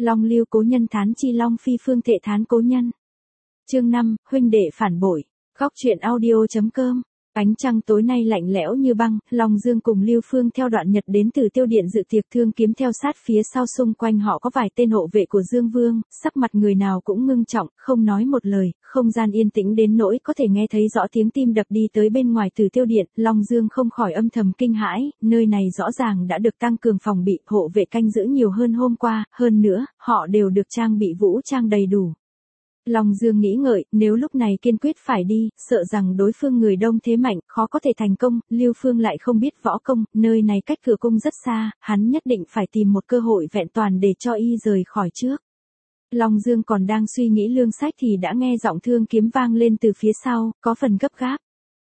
Long lưu cố nhân thán chi Long phi phương thệ thán cố nhân. Chương 5, huynh đệ phản bội. Góc truyện audio.com. Ánh trăng tối nay lạnh lẽo như băng, Long Dương cùng Lưu Phương theo Đoạn Nhật đến từ Tiêu Điện dự tiệc, Thương Kiếm theo sát phía sau, xung quanh họ có vài tên hộ vệ của Dương Vương, sắc mặt người nào cũng ngưng trọng, không nói một lời, không gian yên tĩnh đến nỗi có thể nghe thấy rõ tiếng tim đập đi tới bên ngoài từ Tiêu Điện. Long Dương không khỏi âm thầm kinh hãi, nơi này rõ ràng đã được tăng cường phòng bị, hộ vệ canh giữ nhiều hơn hôm qua, hơn nữa, họ đều được trang bị vũ trang đầy đủ. Long Dương nghĩ ngợi, nếu lúc này kiên quyết phải đi, sợ rằng đối phương người đông thế mạnh, khó có thể thành công, Lưu Phương lại không biết võ công, nơi này cách cửa cung rất xa, hắn nhất định phải tìm một cơ hội vẹn toàn để cho y rời khỏi trước. Long Dương còn đang suy nghĩ lương sách thì đã nghe giọng Thương Kiếm vang lên từ phía sau, có phần gấp gáp.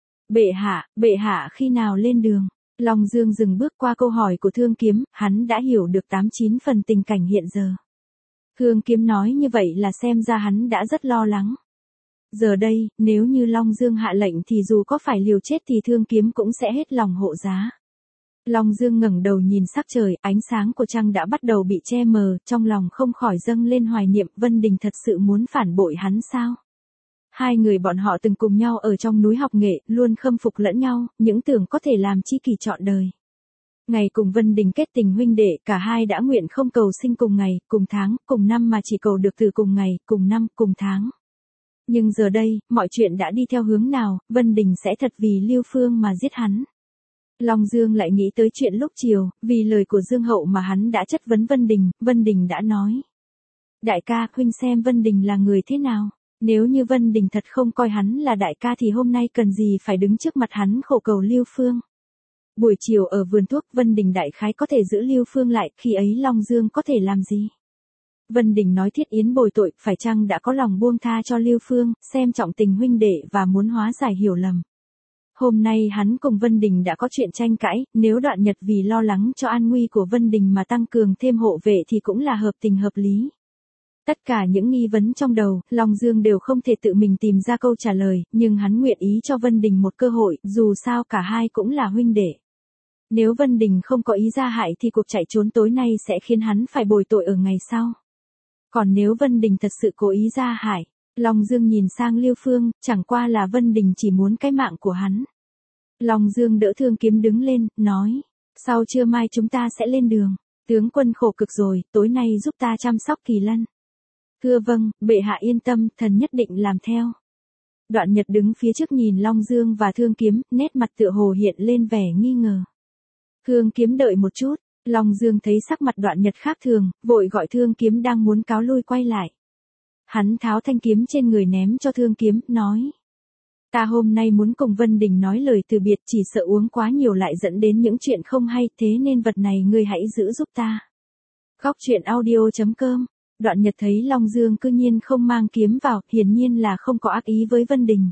Bệ hạ khi nào lên đường? Long Dương dừng bước qua câu hỏi của Thương Kiếm, hắn đã hiểu được 89 phần tình cảnh hiện giờ. Thương Kiếm nói như vậy là xem ra hắn đã rất lo lắng. Giờ đây, nếu như Long Dương hạ lệnh thì dù có phải liều chết thì Thương Kiếm cũng sẽ hết lòng hộ giá. Long Dương ngẩng đầu nhìn sắc trời, ánh sáng của trăng đã bắt đầu bị che mờ, trong lòng không khỏi dâng lên hoài niệm, Vân Đình thật sự muốn phản bội hắn sao? Hai người bọn họ từng cùng nhau ở trong núi học nghệ, luôn khâm phục lẫn nhau, những tưởng có thể làm tri kỷ trọn đời. Ngày cùng Vân Đình kết tình huynh đệ, cả hai đã nguyện không cầu sinh cùng ngày, cùng tháng, cùng năm mà chỉ cầu được từ cùng ngày, cùng năm, cùng tháng. Nhưng giờ đây, mọi chuyện đã đi theo hướng nào, Vân Đình sẽ thật vì Lưu Phương mà giết hắn. Long Dương lại nghĩ tới chuyện lúc chiều, vì lời của Dương Hậu mà hắn đã chất vấn Vân Đình đã nói. Đại ca, huynh xem Vân Đình là người thế nào? Nếu như Vân Đình thật không coi hắn là đại ca thì hôm nay cần gì phải đứng trước mặt hắn khổ cầu Lưu Phương. Buổi chiều ở vườn thuốc, Vân Đình đại khái có thể giữ Lưu Phương lại, khi ấy Long Dương có thể làm gì? Vân Đình nói Thiết Yến bồi tội, phải chăng đã có lòng buông tha cho Lưu Phương, xem trọng tình huynh đệ và muốn hóa giải hiểu lầm. Hôm nay hắn cùng Vân Đình đã có chuyện tranh cãi, nếu Đoạn Nhật vì lo lắng cho an nguy của Vân Đình mà tăng cường thêm hộ vệ thì cũng là hợp tình hợp lý. Tất cả những nghi vấn trong đầu, Long Dương đều không thể tự mình tìm ra câu trả lời, nhưng hắn nguyện ý cho Vân Đình một cơ hội, dù sao cả hai cũng là huynh đệ. Nếu Vân Đình không có ý ra hại thì cuộc chạy trốn tối nay sẽ khiến hắn phải bồi tội ở ngày sau. Còn nếu Vân Đình thật sự cố ý ra hại, Long Dương nhìn sang Lưu Phương, chẳng qua là Vân Đình chỉ muốn cái mạng của hắn. Long Dương đỡ Thương Kiếm đứng lên, nói, sau trưa mai chúng ta sẽ lên đường, tướng quân khổ cực rồi, tối nay giúp ta chăm sóc Kỳ Lân. Thưa vâng, bệ hạ yên tâm, thần nhất định làm theo. Đoạn Nhật đứng phía trước nhìn Long Dương và Thương Kiếm, nét mặt tựa hồ hiện lên vẻ nghi ngờ. Thương Kiếm đợi một chút, Long Dương thấy sắc mặt Đoạn Nhật khác thường, vội gọi Thương Kiếm đang muốn cáo lui quay lại. Hắn tháo thanh kiếm trên người ném cho Thương Kiếm, nói. Ta hôm nay muốn cùng Vân Đình nói lời từ biệt, chỉ sợ uống quá nhiều lại dẫn đến những chuyện không hay, thế nên vật này ngươi hãy giữ giúp ta. Góc truyện audio.com. Đoạn Nhật thấy Long Dương cư nhiên không mang kiếm vào, hiển nhiên là không có ác ý với Vân Đình.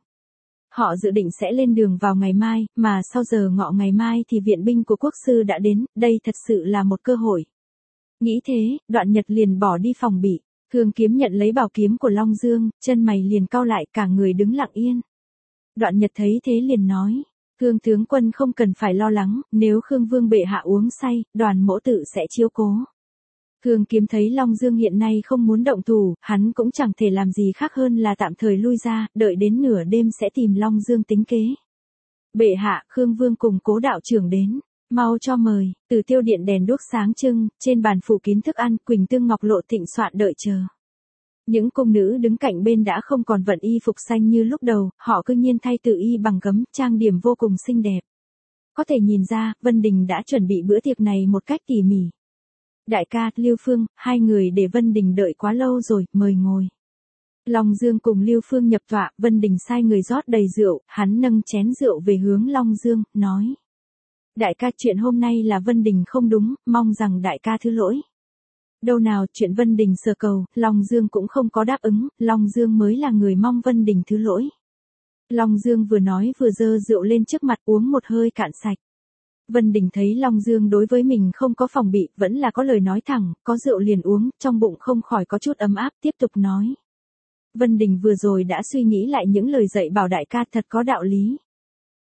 Họ dự định sẽ lên đường vào ngày mai, mà sau giờ ngọ ngày mai thì viện binh của quốc sư đã đến, đây thật sự là một cơ hội. Nghĩ thế, Đoạn Nhật liền bỏ đi phòng bị, Thương Kiếm nhận lấy bảo kiếm của Long Dương, chân mày liền cau lại, cả người đứng lặng yên. Đoạn Nhật thấy thế liền nói, Thương tướng quân không cần phải lo lắng, nếu Khương Vương bệ hạ uống say, Đoàn mỗ tự sẽ chiếu cố. Thương Kiếm thấy Long Dương hiện nay không muốn động thủ, hắn cũng chẳng thể làm gì khác hơn là tạm thời lui ra, đợi đến nửa đêm sẽ tìm Long Dương tính kế. Bệ hạ, Khương Vương cùng Cố đạo trưởng đến, mau cho mời. Từ Tiêu Điện đèn đuốc sáng trưng, trên bàn phủ kín thức ăn, Quỳnh Tương Ngọc Lộ thịnh soạn đợi chờ. Những cung nữ đứng cạnh bên đã không còn vận y phục xanh như lúc đầu, họ cư nhiên thay tự y bằng gấm, trang điểm vô cùng xinh đẹp. Có thể nhìn ra, Vân Đình đã chuẩn bị bữa tiệc này một cách tỉ mỉ. Đại ca, Lưu Phương, hai người để Vân Đình đợi quá lâu rồi, mời ngồi. Long Dương cùng Lưu Phương nhập tọa, Vân Đình sai người rót đầy rượu, hắn nâng chén rượu về hướng Long Dương, nói. Đại ca, chuyện hôm nay là Vân Đình không đúng, mong rằng đại ca thứ lỗi. Đâu nào, chuyện Vân Đình sờ cầu, Long Dương cũng không có đáp ứng, Long Dương mới là người mong Vân Đình thứ lỗi. Long Dương vừa nói vừa dơ rượu lên trước mặt, uống một hơi cạn sạch. Vân Đình thấy Long Dương đối với mình không có phòng bị, vẫn là có lời nói thẳng, có rượu liền uống, trong bụng không khỏi có chút ấm áp, tiếp tục nói. Vân Đình vừa rồi đã suy nghĩ lại những lời dạy bảo đại ca thật có đạo lý.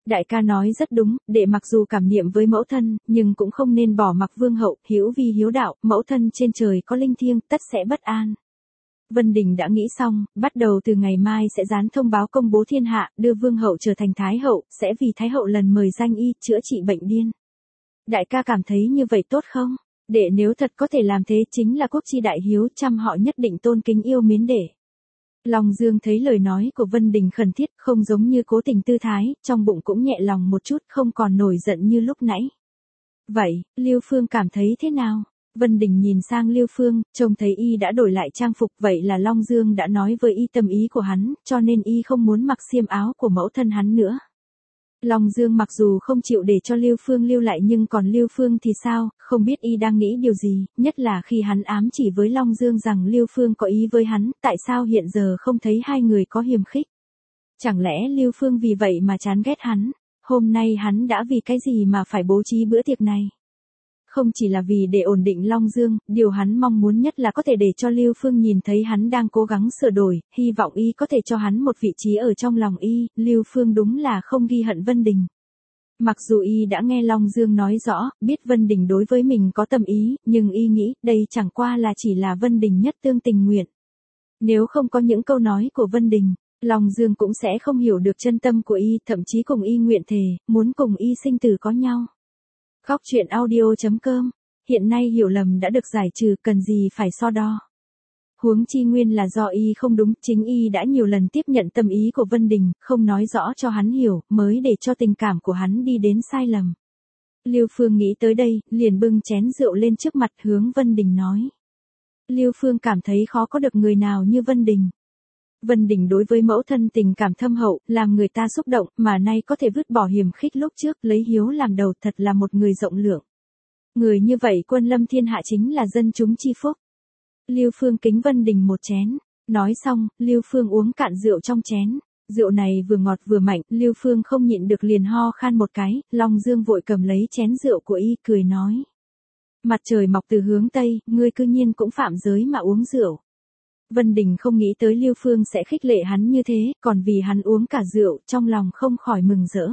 Đại ca nói rất đúng, đệ mặc dù cảm niệm với mẫu thân, nhưng cũng không nên bỏ mặc vương hậu, hiếu vi hiếu đạo, mẫu thân trên trời có linh thiêng, tất sẽ bất an. Vân Đình đã nghĩ xong, bắt đầu từ ngày mai sẽ dán thông báo công bố thiên hạ, đưa vương hậu trở thành thái hậu, sẽ vì thái hậu lần mời danh y, chữa trị bệnh điên. Đại ca cảm thấy như vậy tốt không? Đệ nếu thật có thể làm thế chính là quốc chi đại hiếu, trăm họ nhất định tôn kính yêu mến đệ. Long Dương thấy lời nói của Vân Đình khẩn thiết, không giống như cố tình tư thái, trong bụng cũng nhẹ lòng một chút, không còn nổi giận như lúc nãy. Vậy, Lưu Phương cảm thấy thế nào? Vân Đình nhìn sang Lưu Phương, trông thấy y đã đổi lại trang phục, vậy là Long Dương đã nói với y tâm ý của hắn, cho nên y không muốn mặc xiêm áo của mẫu thân hắn nữa. Long Dương mặc dù không chịu để cho Lưu Phương lưu lại nhưng còn Lưu Phương thì sao, không biết y đang nghĩ điều gì, nhất là khi hắn ám chỉ với Long Dương rằng Lưu Phương có ý với hắn, tại sao hiện giờ không thấy hai người có hiềm khích? Chẳng lẽ Lưu Phương vì vậy mà chán ghét hắn? Hôm nay hắn đã vì cái gì mà phải bố trí bữa tiệc này? Không chỉ là vì để ổn định Long Dương, điều hắn mong muốn nhất là có thể để cho Lưu Phương nhìn thấy hắn đang cố gắng sửa đổi, hy vọng y có thể cho hắn một vị trí ở trong lòng y, Lưu Phương đúng là không ghi hận Vân Đình. Mặc dù y đã nghe Long Dương nói rõ, biết Vân Đình đối với mình có tâm ý, nhưng y nghĩ đây chẳng qua là chỉ là Vân Đình nhất tương tình nguyện. Nếu không có những câu nói của Vân Đình, Long Dương cũng sẽ không hiểu được chân tâm của y, thậm chí cùng y nguyện thề, muốn cùng y sinh tử có nhau. Góc truyện audio.com. Hiện nay hiểu lầm đã được giải trừ, cần gì phải so đo. Huống chi nguyên là do y không đúng, chính y đã nhiều lần tiếp nhận tâm ý của Vân Đình, không nói rõ cho hắn hiểu, mới để cho tình cảm của hắn đi đến sai lầm. Lưu Phương nghĩ tới đây, liền bưng chén rượu lên trước mặt hướng Vân Đình nói. Lưu Phương cảm thấy khó có được người nào như Vân Đình. Vân Đình đối với mẫu thân tình cảm thâm hậu, làm người ta xúc động, mà nay có thể vứt bỏ hiềm khích lúc trước, lấy hiếu làm đầu, thật là một người rộng lượng. Người như vậy quân lâm thiên hạ chính là dân chúng chi phúc. Lưu Phương kính Vân Đình một chén. Nói xong, Lưu Phương uống cạn rượu trong chén. Rượu này vừa ngọt vừa mạnh, Lưu Phương không nhịn được liền ho khan một cái, Long Dương vội cầm lấy chén rượu của y, cười nói. Mặt trời mọc từ hướng Tây, ngươi cư nhiên cũng phạm giới mà uống rượu. Vân Đình không nghĩ tới Lưu Phương sẽ khích lệ hắn như thế, còn vì hắn uống cả rượu, trong lòng không khỏi mừng rỡ.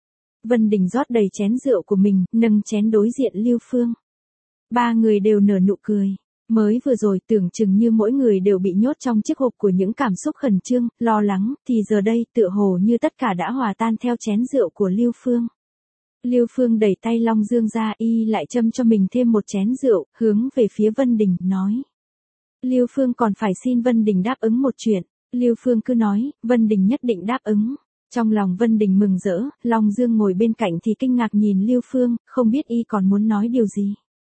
Vân Đình rót đầy chén rượu của mình, nâng chén đối diện Lưu Phương. Ba người đều nở nụ cười. Mới vừa rồi tưởng chừng như mỗi người đều bị nhốt trong chiếc hộp của những cảm xúc khẩn trương, lo lắng, thì giờ đây tựa hồ như tất cả đã hòa tan theo chén rượu của Lưu Phương. Lưu Phương đẩy tay Long Dương ra, y lại châm cho mình thêm một chén rượu, hướng về phía Vân Đình, nói. Lưu Phương còn phải xin Vân Đình đáp ứng một chuyện. Lưu Phương cứ nói, Vân Đình nhất định đáp ứng. Trong lòng Vân Đình mừng rỡ, Long Dương ngồi bên cạnh thì kinh ngạc nhìn Lưu Phương, không biết y còn muốn nói điều gì.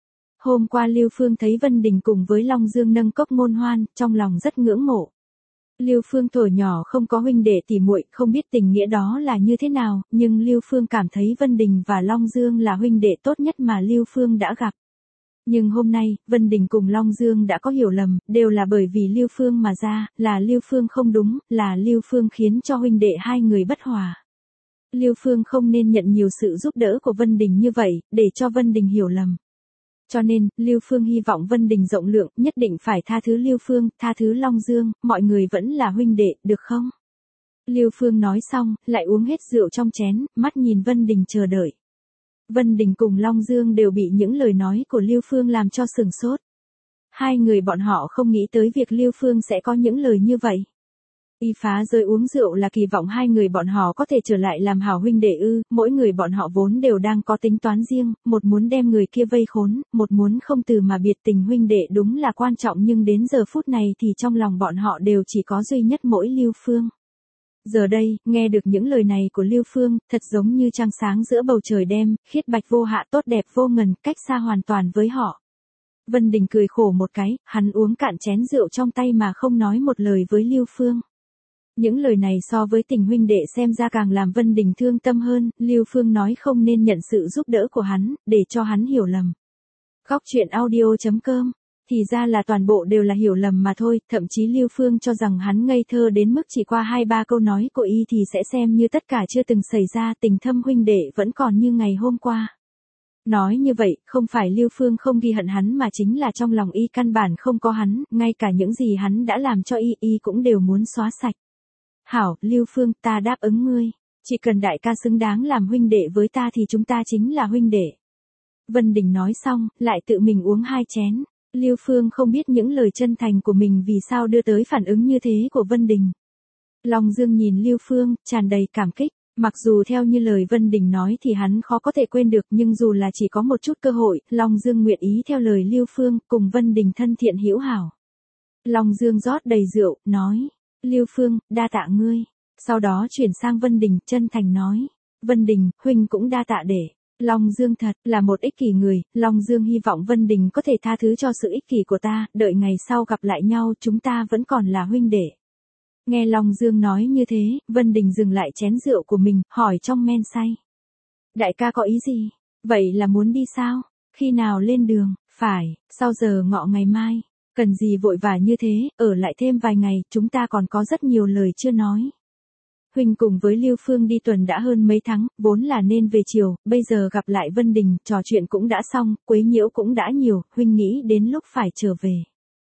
Hôm qua Lưu Phương thấy Vân Đình cùng với Long Dương nâng cốc ngôn hoan, trong lòng rất ngưỡng mộ. Lưu Phương thuở nhỏ không có huynh đệ tỉ muội, không biết tình nghĩa đó là như thế nào, nhưng Lưu Phương cảm thấy Vân Đình và Long Dương là huynh đệ tốt nhất mà Lưu Phương đã gặp. Nhưng hôm nay, Vân Đình cùng Long Dương đã có hiểu lầm, đều là bởi vì Lưu Phương mà ra, là Lưu Phương không đúng, là Lưu Phương khiến cho huynh đệ hai người bất hòa. Lưu Phương không nên nhận nhiều sự giúp đỡ của Vân Đình như vậy, để cho Vân Đình hiểu lầm. Cho nên, Lưu Phương hy vọng Vân Đình rộng lượng, nhất định phải tha thứ Lưu Phương, tha thứ Long Dương, mọi người vẫn là huynh đệ, được không? Lưu Phương nói xong, lại uống hết rượu trong chén, mắt nhìn Vân Đình chờ đợi. Vân Đình cùng Long Dương đều bị những lời nói của Lưu Phương làm cho sửng sốt. Hai người bọn họ không nghĩ tới việc Lưu Phương sẽ có những lời như vậy. Y phá rơi uống rượu là kỳ vọng hai người bọn họ có thể trở lại làm hảo huynh đệ ư, mỗi người bọn họ vốn đều đang có tính toán riêng, một muốn đem người kia vây khốn, một muốn không từ mà biệt tình huynh đệ đúng là quan trọng nhưng đến giờ phút này thì trong lòng bọn họ đều chỉ có duy nhất mỗi Lưu Phương. Giờ đây, nghe được những lời này của Lưu Phương, thật giống như trăng sáng giữa bầu trời đêm, khiết bạch vô hạ tốt đẹp vô ngần, cách xa hoàn toàn với họ. Vân Đình cười khổ một cái, hắn uống cạn chén rượu trong tay mà không nói một lời với Lưu Phương. Những lời này so với tình huynh đệ xem ra càng làm Vân Đình thương tâm hơn, Lưu Phương nói không nên nhận sự giúp đỡ của hắn, để cho hắn hiểu lầm. Góc truyện audio.com. Thì ra là toàn bộ đều là hiểu lầm mà thôi, thậm chí Lưu Phương cho rằng hắn ngây thơ đến mức chỉ qua 2-3 câu nói của y thì sẽ xem như tất cả chưa từng xảy ra, tình thâm huynh đệ vẫn còn như ngày hôm qua. Nói như vậy, không phải Lưu Phương không ghi hận hắn mà chính là trong lòng y căn bản không có hắn, ngay cả những gì hắn đã làm cho y cũng đều muốn xóa sạch. Hảo, Lưu Phương, ta đáp ứng ngươi. Chỉ cần đại ca xứng đáng làm huynh đệ với ta thì chúng ta chính là huynh đệ. Vân Đình nói xong, lại tự mình uống 2 chén. Lưu Phương không biết những lời chân thành của mình vì sao đưa tới phản ứng như thế của Vân Đình. Long Dương nhìn Lưu Phương, tràn đầy cảm kích. Mặc dù theo như lời Vân Đình nói thì hắn khó có thể quên được, nhưng dù là chỉ có một chút cơ hội, Long Dương nguyện ý theo lời Lưu Phương, cùng Vân Đình thân thiện hữu hảo. Long Dương rót đầy rượu, nói, Lưu Phương, đa tạ ngươi. Sau đó chuyển sang Vân Đình, chân thành nói, Vân Đình, huynh cũng đa tạ để. Long Dương thật là một ích kỷ người, Long Dương hy vọng Vân Đình có thể tha thứ cho sự ích kỷ của ta, đợi ngày sau gặp lại nhau chúng ta vẫn còn là huynh đệ. Nghe Long Dương nói như thế, Vân Đình dừng lại chén rượu của mình, hỏi trong men say. Đại ca có ý gì? Vậy là muốn đi sao? Khi nào lên đường? Phải, sau giờ ngọ ngày mai. Cần gì vội vã như thế, ở lại thêm vài ngày, chúng ta còn có rất nhiều lời chưa nói. Huynh cùng với Lưu Phương đi tuần đã hơn mấy tháng, vốn là nên về chiều, bây giờ gặp lại Vân Đình, trò chuyện cũng đã xong, quấy nhiễu cũng đã nhiều, huynh nghĩ đến lúc phải trở về.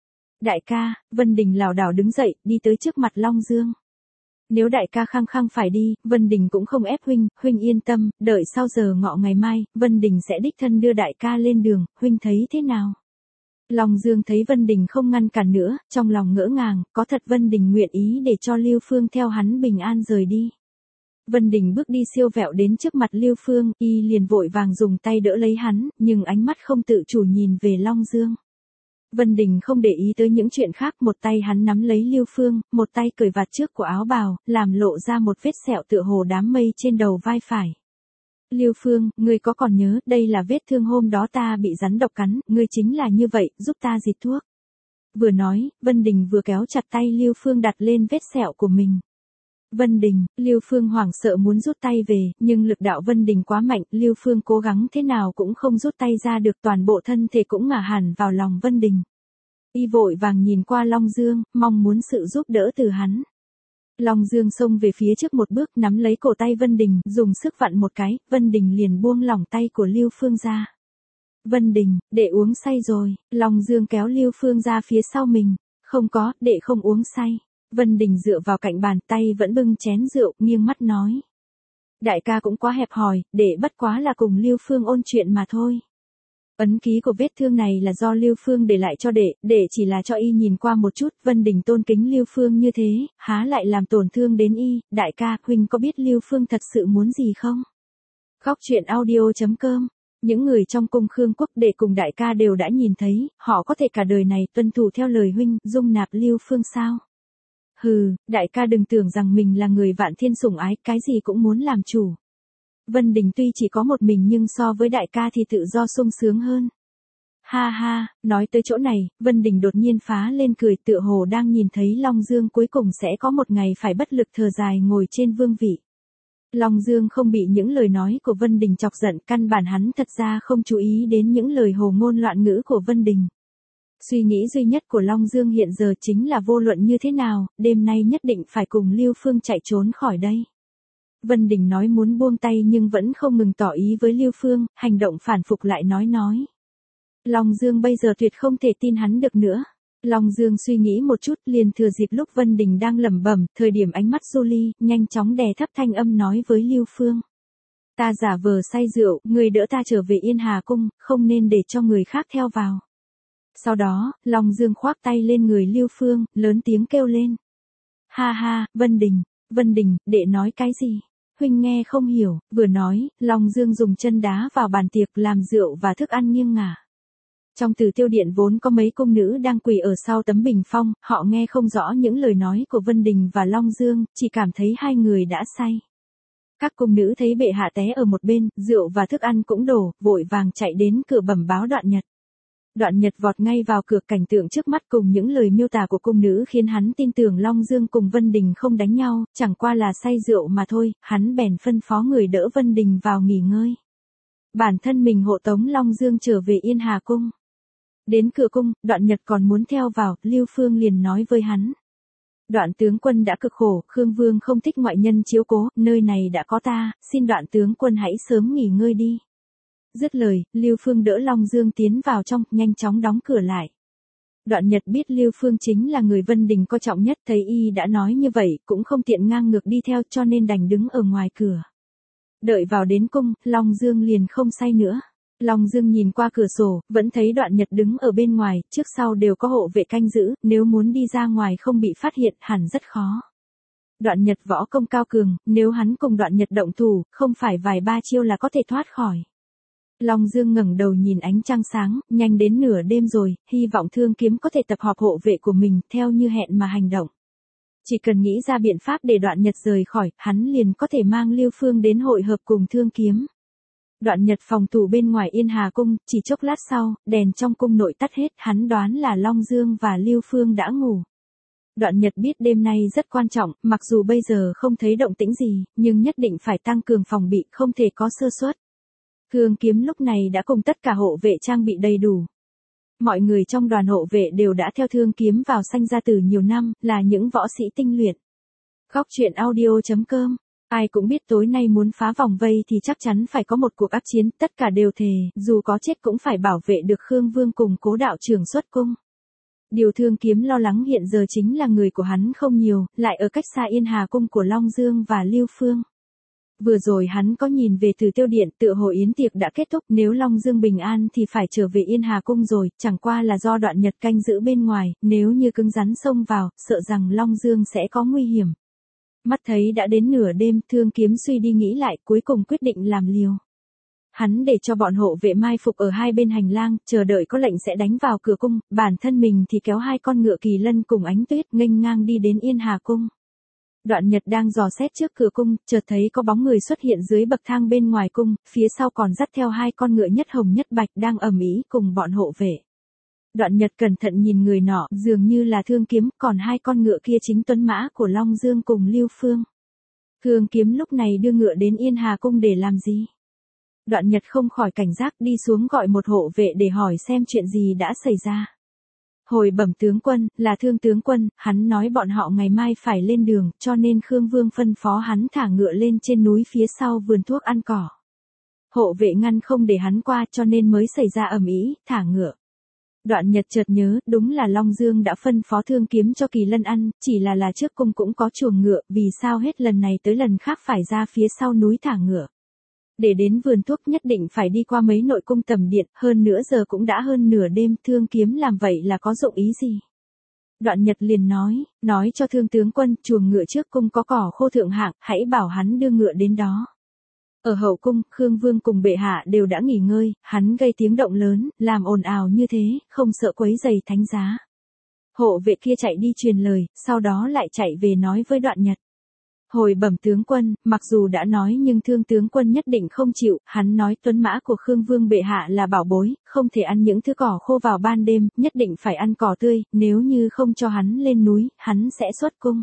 Đại ca, Vân Đình lảo đảo đứng dậy, đi tới trước mặt Long Dương. Nếu đại ca khăng khăng phải đi, Vân Đình cũng không ép huynh, huynh yên tâm, đợi sau giờ ngọ ngày mai, Vân Đình sẽ đích thân đưa đại ca lên đường, huynh thấy thế nào? Long Dương thấy Vân Đình không ngăn cản nữa, trong lòng ngỡ ngàng, có thật Vân Đình nguyện ý để cho Lưu Phương theo hắn bình an rời đi. Vân Đình bước đi siêu vẹo đến trước mặt Lưu Phương, y liền vội vàng dùng tay đỡ lấy hắn, nhưng ánh mắt không tự chủ nhìn về Long Dương. Vân Đình không để ý tới những chuyện khác, một tay hắn nắm lấy Lưu Phương, một tay cởi vạt trước của áo bào, làm lộ ra một vết sẹo tựa hồ đám mây trên đầu vai phải. Lưu Phương, ngươi có còn nhớ, đây là vết thương hôm đó ta bị rắn độc cắn, ngươi chính là như vậy, giúp ta diệt thuốc. Vừa nói, Vân Đình vừa kéo chặt tay Lưu Phương đặt lên vết sẹo của mình. Vân Đình, Lưu Phương hoảng sợ muốn rút tay về, nhưng lực đạo Vân Đình quá mạnh, Lưu Phương cố gắng thế nào cũng không rút tay ra được, toàn bộ thân thể cũng ngả hẳn vào lòng Vân Đình. Y vội vàng nhìn qua Long Dương, mong muốn sự giúp đỡ từ hắn. Long Dương xông về phía trước một bước, nắm lấy cổ tay Vân Đình, dùng sức vặn một cái, Vân Đình liền buông lỏng tay của Lưu Phương ra. Vân Đình, đệ uống say rồi, Long Dương kéo Lưu Phương ra phía sau mình. Không có, đệ không uống say. Vân Đình dựa vào cạnh bàn, tay vẫn bưng chén rượu, nghiêng mắt nói. Đại ca cũng quá hẹp hòi, đệ bất quá là cùng Lưu Phương ôn chuyện mà thôi. Ấn ký của vết thương này là do Lưu Phương để lại cho đệ chỉ là cho y nhìn qua một chút, Vân Đình tôn kính Lưu Phương như thế, há lại làm tổn thương đến y, đại ca, huynh có biết Lưu Phương thật sự muốn gì không? Góc truyện audio.com. Những người trong cung Khương Quốc đệ cùng đại ca đều đã nhìn thấy, họ có thể cả đời này tuân thủ theo lời huynh, dung nạp Lưu Phương sao? Hừ, đại ca đừng tưởng rằng mình là người vạn thiên sủng ái, cái gì cũng muốn làm chủ. Vân Đình tuy chỉ có một mình nhưng so với đại ca thì tự do sung sướng hơn. Ha ha, nói tới chỗ này, Vân Đình đột nhiên phá lên cười, tựa hồ đang nhìn thấy Long Dương cuối cùng sẽ có một ngày phải bất lực thở dài ngồi trên vương vị. Long Dương không bị những lời nói của Vân Đình chọc giận, căn bản hắn thật ra không chú ý đến những lời hồ ngôn loạn ngữ của Vân Đình. Suy nghĩ duy nhất của Long Dương hiện giờ chính là vô luận như thế nào, đêm nay nhất định phải cùng Lưu Phương chạy trốn khỏi đây. Vân Đình nói muốn buông tay nhưng vẫn không ngừng tỏ ý với Lưu Phương, hành động phản phục lại nói. Long Dương bây giờ tuyệt không thể tin hắn được nữa. Long Dương suy nghĩ một chút, liền thừa dịp lúc Vân Đình đang lẩm bẩm, thời điểm ánh mắt du ly, nhanh chóng đè thấp thanh âm nói với Lưu Phương. Ta giả vờ say rượu, người đỡ ta trở về Yên Hà Cung, không nên để cho người khác theo vào. Sau đó, Long Dương khoác tay lên người Lưu Phương, lớn tiếng kêu lên. Ha ha, Vân Đình, đệ nói cái gì? Huynh nghe không hiểu, vừa nói, Long Dương dùng chân đá vào bàn tiệc làm rượu và thức ăn nghiêng ngả. Trong Tử Tiêu Điện vốn có mấy cung nữ đang quỳ ở sau tấm bình phong, họ nghe không rõ những lời nói của Vân Đình và Long Dương, chỉ cảm thấy hai người đã say. Các cung nữ thấy bệ hạ té ở một bên, rượu và thức ăn cũng đổ, vội vàng chạy đến cửa bẩm báo Đoạn Nhật. Đoạn Nhật vọt ngay vào cửa, cảnh tượng trước mắt cùng những lời miêu tả của cung nữ khiến hắn tin tưởng Long Dương cùng Vân Đình không đánh nhau, chẳng qua là say rượu mà thôi, hắn bèn phân phó người đỡ Vân Đình vào nghỉ ngơi. Bản thân mình hộ tống Long Dương trở về Yên Hà Cung. Đến cửa cung, Đoạn Nhật còn muốn theo vào, Lưu Phương liền nói với hắn. Đoạn tướng quân đã cực khổ, Khương Vương không thích ngoại nhân chiếu cố, nơi này đã có ta, xin Đoạn tướng quân hãy sớm nghỉ ngơi đi. Dứt lời, Lưu Phương đỡ Long Dương tiến vào trong, nhanh chóng đóng cửa lại. Đoạn Nhật biết Lưu Phương chính là người Vân Đình coi trọng nhất, thấy y đã nói như vậy, cũng không tiện ngang ngược đi theo cho nên đành đứng ở ngoài cửa. Đợi vào đến cung, Long Dương liền không say nữa. Long Dương nhìn qua cửa sổ, vẫn thấy Đoạn Nhật đứng ở bên ngoài, trước sau đều có hộ vệ canh giữ, nếu muốn đi ra ngoài không bị phát hiện hẳn rất khó. Đoạn Nhật võ công cao cường, nếu hắn cùng Đoạn Nhật động thủ, không phải vài ba chiêu là có thể thoát khỏi. Long Dương ngẩng đầu nhìn ánh trăng sáng, nhanh đến nửa đêm rồi, hy vọng Thương Kiếm có thể tập hợp hộ vệ của mình, theo như hẹn mà hành động. Chỉ cần nghĩ ra biện pháp để Đoạn Nhật rời khỏi, hắn liền có thể mang Lưu Phương đến hội hợp cùng Thương Kiếm. Đoạn Nhật phòng thủ bên ngoài Yên Hà Cung, chỉ chốc lát sau, đèn trong cung nội tắt hết, hắn đoán là Long Dương và Lưu Phương đã ngủ. Đoạn Nhật biết đêm nay rất quan trọng, mặc dù bây giờ không thấy động tĩnh gì, nhưng nhất định phải tăng cường phòng bị, không thể có sơ suất. Thương Kiếm lúc này đã cùng tất cả hộ vệ trang bị đầy đủ. Mọi người trong đoàn hộ vệ đều đã theo Thương Kiếm vào sanh ra từ nhiều năm, là những võ sĩ tinh luyện. Góc truyện audio.com. Ai cũng biết tối nay muốn phá vòng vây thì chắc chắn phải có một cuộc ác chiến, tất cả đều thề, dù có chết cũng phải bảo vệ được Khương Vương cùng Cố đạo trưởng xuất cung. Điều Thương Kiếm lo lắng hiện giờ chính là người của hắn không nhiều, lại ở cách xa Yên Hà Cung của Long Dương và Lưu Phương. Vừa rồi hắn có nhìn về Từ Tiêu Điện, tựa hồ yến tiệc đã kết thúc, nếu Long Dương bình an thì phải trở về Yên Hà Cung rồi, chẳng qua là do Đoạn Nhật canh giữ bên ngoài, nếu như cứng rắn xông vào, sợ rằng Long Dương sẽ có nguy hiểm. Mắt thấy đã đến nửa đêm, Thương Kiếm suy đi nghĩ lại, cuối cùng quyết định làm liều. Hắn để cho bọn hộ vệ mai phục ở hai bên hành lang, chờ đợi có lệnh sẽ đánh vào cửa cung, bản thân mình thì kéo hai con ngựa Kỳ Lân cùng Ánh Tuyết nghênh ngang đi đến Yên Hà Cung. Đoạn Nhật đang dò xét trước cửa cung, chợt thấy có bóng người xuất hiện dưới bậc thang bên ngoài cung, phía sau còn dắt theo hai con ngựa nhất hồng nhất bạch đang ầm ĩ cùng bọn hộ vệ. Đoạn Nhật cẩn thận nhìn người nọ, dường như là Thương Kiếm, còn hai con ngựa kia chính tuấn mã của Long Dương cùng Lưu Phương. Thương Kiếm lúc này đưa ngựa đến Yên Hà Cung để làm gì? Đoạn Nhật không khỏi cảnh giác đi xuống gọi một hộ vệ để hỏi xem chuyện gì đã xảy ra. Hồi bẩm tướng quân, là Thương tướng quân, hắn nói bọn họ ngày mai phải lên đường, cho nên Khương Vương phân phó hắn thả ngựa lên trên núi phía sau vườn thuốc ăn cỏ. Hộ vệ ngăn không để hắn qua cho nên mới xảy ra ầm ĩ, thả ngựa. Đoạn Nhật chợt nhớ, đúng là Long Dương đã phân phó Thương Kiếm cho Kỳ Lân ăn, chỉ là trước cung cũng có chuồng ngựa, vì sao hết lần này tới lần khác phải ra phía sau núi thả ngựa. Để đến vườn thuốc nhất định phải đi qua mấy nội cung tầm điện, hơn nữa giờ cũng đã hơn nửa đêm, Thương Kiếm làm vậy là có dụng ý gì? Đoạn Nhật liền nói cho Thương tướng quân, chuồng ngựa trước cung có cỏ khô thượng hạng, hãy bảo hắn đưa ngựa đến đó. Ở hậu cung, Khương Vương cùng bệ hạ đều đã nghỉ ngơi, hắn gây tiếng động lớn, làm ồn ào như thế, không sợ quấy rầy thánh giá. Hộ vệ kia chạy đi truyền lời, sau đó lại chạy về nói với Đoạn Nhật. Hồi bẩm tướng quân, mặc dù đã nói nhưng Thương tướng quân nhất định không chịu, hắn nói tuấn mã của Khương Vương bệ hạ là bảo bối, không thể ăn những thứ cỏ khô vào ban đêm, nhất định phải ăn cỏ tươi, nếu như không cho hắn lên núi, hắn sẽ xuất cung.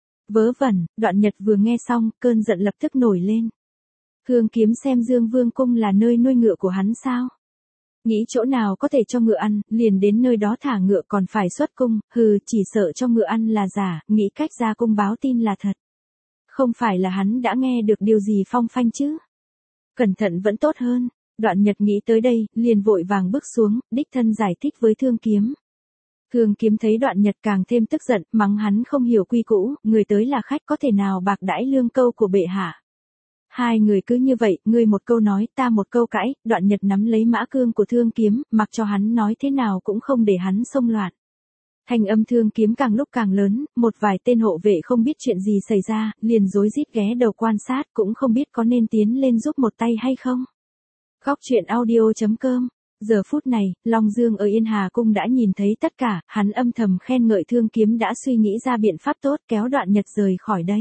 Vớ vẩn, Đoạn Nhật vừa nghe xong, cơn giận lập tức nổi lên. Thương Kiếm xem Dương Vương cung là nơi nuôi ngựa của hắn sao? Nghĩ chỗ nào có thể cho ngựa ăn, liền đến nơi đó thả ngựa còn phải xuất cung, chỉ sợ cho ngựa ăn là giả, nghĩ cách ra cung báo tin là thật. Không phải là hắn đã nghe được điều gì phong phanh chứ? Cẩn thận vẫn tốt hơn. Đoạn Nhật nghĩ tới đây, liền vội vàng bước xuống, đích thân giải thích với Thương Kiếm. Thương Kiếm thấy Đoạn Nhật càng thêm tức giận, mắng hắn không hiểu quy củ, người tới là khách có thể nào bạc đãi lương câu của bệ hạ. Hai người cứ như vậy, ngươi một câu nói, ta một câu cãi, Đoạn Nhật nắm lấy mã cương của Thương Kiếm, mặc cho hắn nói thế nào cũng không để hắn xông loạn. Thanh âm Thương Kiếm càng lúc càng lớn, một vài tên hộ vệ không biết chuyện gì xảy ra, liền rối rít ghé đầu quan sát, cũng không biết có nên tiến lên giúp một tay hay không. Góc truyện audio.com. Giờ phút này, Long Dương ở Yên Hà Cung đã nhìn thấy tất cả, hắn âm thầm khen ngợi Thương Kiếm đã suy nghĩ ra biện pháp tốt kéo Đoạn Nhật rời khỏi đây.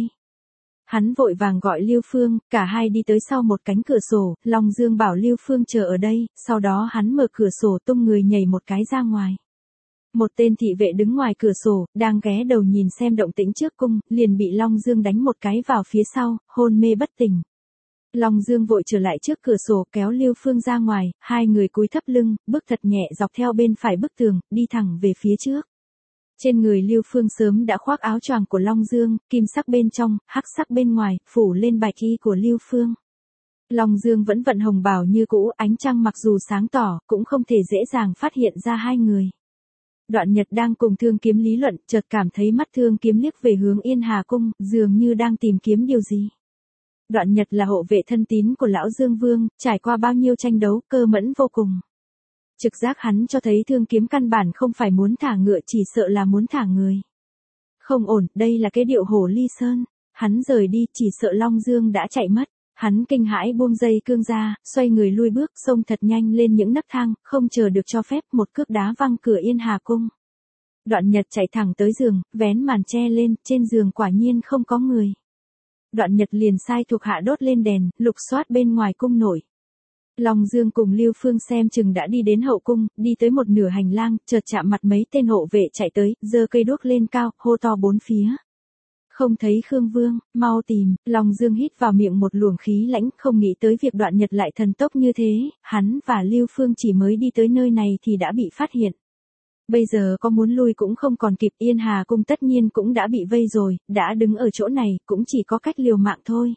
Hắn vội vàng gọi Lưu Phương, cả hai đi tới sau một cánh cửa sổ, Long Dương bảo Lưu Phương chờ ở đây, sau đó hắn mở cửa sổ tung người nhảy một cái ra ngoài. Một tên thị vệ đứng ngoài cửa sổ, đang ghé đầu nhìn xem động tĩnh trước cung, liền bị Long Dương đánh một cái vào phía sau, hôn mê bất tỉnh. Long Dương vội trở lại trước cửa sổ kéo Lưu Phương ra ngoài, hai người cúi thấp lưng, bước thật nhẹ dọc theo bên phải bức tường, đi thẳng về phía trước. Trên người Lưu Phương sớm đã khoác áo choàng của Long Dương, kim sắc bên trong, hắc sắc bên ngoài, phủ lên bạch y của Lưu Phương. Long Dương vẫn vận hồng bào như cũ, ánh trăng mặc dù sáng tỏ, cũng không thể dễ dàng phát hiện ra hai người. Đoạn Nhật đang cùng Thương Kiếm lý luận, chợt cảm thấy mắt Thương Kiếm liếc về hướng Yên Hà Cung, dường như đang tìm kiếm điều gì. Đoạn Nhật là hộ vệ thân tín của lão Dương Vương, trải qua bao nhiêu tranh đấu, cơ mẫn vô cùng. Trực giác hắn cho thấy Thương Kiếm căn bản không phải muốn thả ngựa, chỉ sợ là muốn thả người. Không ổn, đây là cái điệu hổ ly sơn. Hắn rời đi, chỉ sợ Long Dương đã chạy mất. Hắn kinh hãi buông dây cương ra, xoay người lui bước, xông thật nhanh lên những nấc thang, không chờ được cho phép, một cước đá văng cửa Yên Hà Cung. Đoạn Nhật chạy thẳng tới giường, vén màn che lên, trên giường quả nhiên không có người. Đoạn Nhật liền sai thuộc hạ đốt lên đèn, lục soát bên ngoài cung nội. Long Dương cùng Lưu Phương xem chừng đã đi đến hậu cung, đi tới một nửa hành lang, chợt chạm mặt mấy tên hộ vệ chạy tới, giơ cây đuốc lên cao, hô to bốn phía. Không thấy Khương Vương, mau tìm. Long Dương hít vào miệng một luồng khí lãnh, không nghĩ tới việc Đoạn Nhật lại thần tốc như thế, hắn và Lưu Phương chỉ mới đi tới nơi này thì đã bị phát hiện. Bây giờ có muốn lui cũng không còn kịp, Yên Hà Cung tất nhiên cũng đã bị vây rồi, đã đứng ở chỗ này, cũng chỉ có cách liều mạng thôi.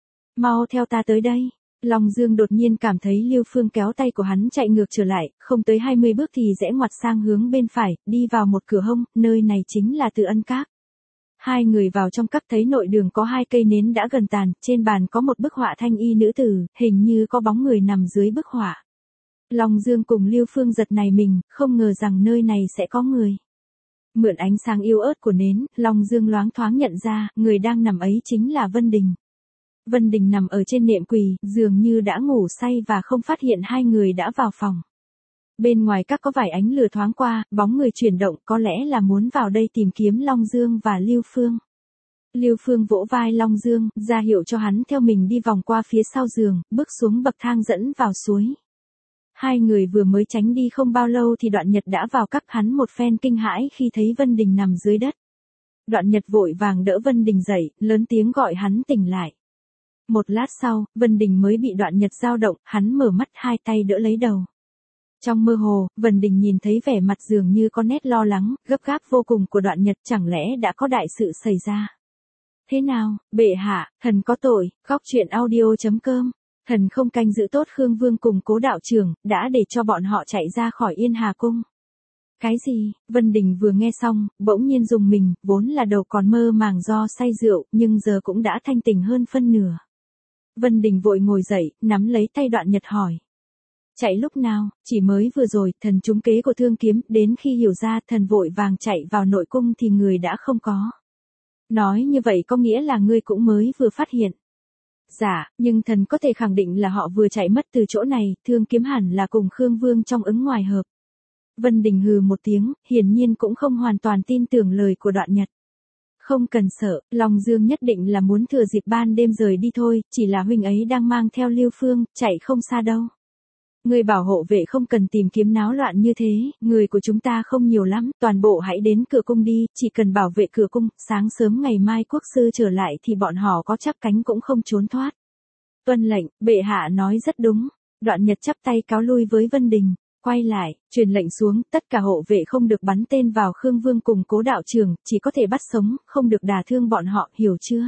Mau theo ta tới đây. Long Dương đột nhiên cảm thấy Lưu Phương kéo tay của hắn chạy ngược trở lại, không tới 20 bước thì rẽ ngoặt sang hướng bên phải, đi vào một cửa hông, nơi này chính là Từ Ân Các. Hai người vào trong các thấy nội đường có 2 cây nến đã gần tàn, trên bàn có một bức họa thanh y nữ tử, hình như có bóng người nằm dưới bức họa. Long Dương cùng Lưu Phương giật nảy mình, không ngờ rằng nơi này sẽ có người. Mượn ánh sáng yếu ớt của nến, Long Dương loáng thoáng nhận ra, người đang nằm ấy chính là Vân Đình. Vân Đình nằm ở trên nệm quỳ, dường như đã ngủ say và không phát hiện hai người đã vào phòng. Bên ngoài các có vài ánh lửa thoáng qua, bóng người chuyển động, có lẽ là muốn vào đây tìm kiếm Long Dương và Lưu Phương. Lưu Phương vỗ vai Long Dương, ra hiệu cho hắn theo mình đi vòng qua phía sau giường, bước xuống bậc thang dẫn vào suối. Hai người vừa mới tránh đi không bao lâu thì Đoạn Nhật đã vào cắp, hắn một phen kinh hãi khi thấy Vân Đình nằm dưới đất. Đoạn Nhật vội vàng đỡ Vân Đình dậy, lớn tiếng gọi hắn tỉnh lại. Một lát sau, Vân Đình mới bị Đoạn Nhật dao động, hắn mở mắt, hai tay đỡ lấy đầu. Trong mơ hồ, Vân Đình nhìn thấy vẻ mặt dường như có nét lo lắng, gấp gáp vô cùng của Đoạn Nhật, chẳng lẽ đã có đại sự xảy ra. Thế nào, bệ hạ, thần có tội. Góc truyện audio.com. Thần không canh giữ tốt Khương Vương cùng Cố đạo trưởng, đã để cho bọn họ chạy ra khỏi Yên Hà Cung. Cái gì? Vân Đình vừa nghe xong, bỗng nhiên rùng mình, vốn là đầu còn mơ màng do say rượu, nhưng giờ cũng đã thanh tỉnh hơn phân nửa. Vân Đình vội ngồi dậy, nắm lấy tay Đoạn Nhật hỏi. Chạy lúc nào? Chỉ mới vừa rồi, thần trúng kế của Thương Kiếm, đến khi hiểu ra, thần vội vàng chạy vào nội cung thì người đã không có. Nói như vậy có nghĩa là ngươi cũng mới vừa phát hiện. Dạ, nhưng thần có thể khẳng định là họ vừa chạy mất từ chỗ này, Thương Kiếm hẳn là cùng Khương Vương trong ứng ngoài hợp. Vân Đình hừ một tiếng, hiển nhiên cũng không hoàn toàn tin tưởng lời của Đoạn Nhật. Không cần sợ, Long Dương nhất định là muốn thừa dịp ban đêm rời đi thôi, chỉ là huynh ấy đang mang theo Lưu Phương, chạy không xa đâu. Người bảo hộ vệ không cần tìm kiếm náo loạn như thế, người của chúng ta không nhiều lắm, toàn bộ hãy đến cửa cung đi, chỉ cần bảo vệ cửa cung, sáng sớm ngày mai quốc sư trở lại thì bọn họ có chắp cánh cũng không trốn thoát. Tuân lệnh, bệ hạ nói rất đúng. Đoạn Nhật chắp tay cáo lui với Vân Đình, quay lại, truyền lệnh xuống, tất cả hộ vệ không được bắn tên vào Khương Vương cùng Cố đạo trưởng, chỉ có thể bắt sống, không được đả thương bọn họ, hiểu chưa?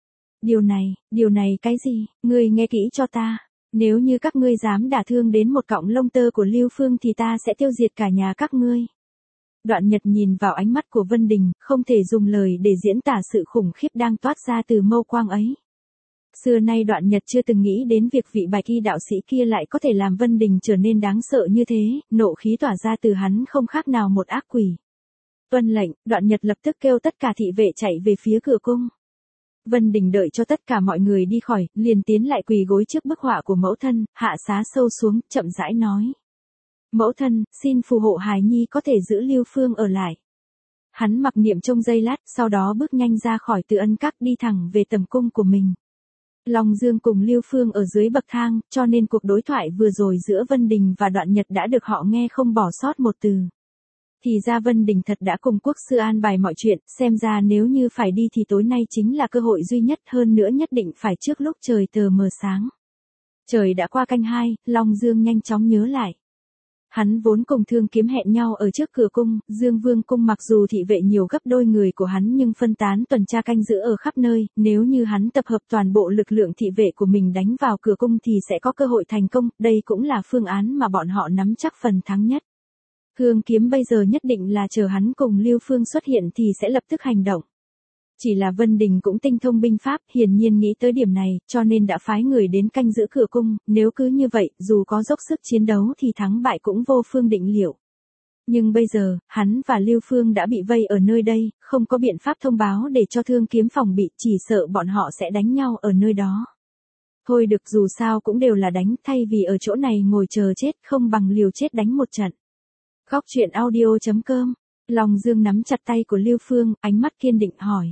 Điều này cái gì, ngươi nghe kỹ cho ta. Nếu như các ngươi dám đả thương đến một cọng lông tơ của Lưu Phương thì ta sẽ tiêu diệt cả nhà các ngươi. Đoạn Nhật nhìn vào ánh mắt của Vân Đình, không thể dùng lời để diễn tả sự khủng khiếp đang toát ra từ mâu quang ấy. Xưa nay Đoạn Nhật chưa từng nghĩ đến việc vị Bạch Y đạo sĩ kia lại có thể làm Vân Đình trở nên đáng sợ như thế, nộ khí tỏa ra từ hắn không khác nào một ác quỷ. Tuân lệnh, Đoạn Nhật lập tức kêu tất cả thị vệ chạy về phía cửa cung. Vân Đình đợi cho tất cả mọi người đi khỏi, liền tiến lại quỳ gối trước bức họa của mẫu thân, hạ xá sâu xuống, chậm rãi nói. Mẫu thân, xin phù hộ hài nhi có thể giữ Lưu Phương ở lại. Hắn mặc niệm trong giây lát, sau đó bước nhanh ra khỏi Từ Ân Các đi thẳng về tầm cung của mình. Long Dương cùng Lưu Phương ở dưới bậc thang, cho nên cuộc đối thoại vừa rồi giữa Vân Đình và Đoạn Nhật đã được họ nghe không bỏ sót một từ. Thì ra Vân Đình thật đã cùng quốc sư an bài mọi chuyện, xem ra nếu như phải đi thì tối nay chính là cơ hội duy nhất, hơn nữa nhất định phải trước lúc trời tờ mờ sáng. Trời đã qua canh 2, Long Dương nhanh chóng nhớ lại. Hắn vốn cùng Thương Kiếm hẹn nhau ở trước cửa cung, Dương Vương cung mặc dù thị vệ nhiều gấp đôi người của hắn nhưng phân tán tuần tra canh giữ ở khắp nơi, nếu như hắn tập hợp toàn bộ lực lượng thị vệ của mình đánh vào cửa cung thì sẽ có cơ hội thành công, đây cũng là phương án mà bọn họ nắm chắc phần thắng nhất. Thương Kiếm bây giờ nhất định là chờ hắn cùng Lưu Phương xuất hiện thì sẽ lập tức hành động. Chỉ là Vân Đình cũng tinh thông binh pháp, hiển nhiên nghĩ tới điểm này, cho nên đã phái người đến canh giữ cửa cung, nếu cứ như vậy, dù có dốc sức chiến đấu thì thắng bại cũng vô phương định liệu. Nhưng bây giờ, hắn và Lưu Phương đã bị vây ở nơi đây, không có biện pháp thông báo để cho Thương Kiếm phòng bị, chỉ sợ bọn họ sẽ đánh nhau ở nơi đó. Thôi được, dù sao cũng đều là đánh, thay vì ở chỗ này ngồi chờ chết, không bằng liều chết đánh một trận. Góc truyện audio.com. Long Dương nắm chặt tay của Lưu Phương, ánh mắt kiên định hỏi.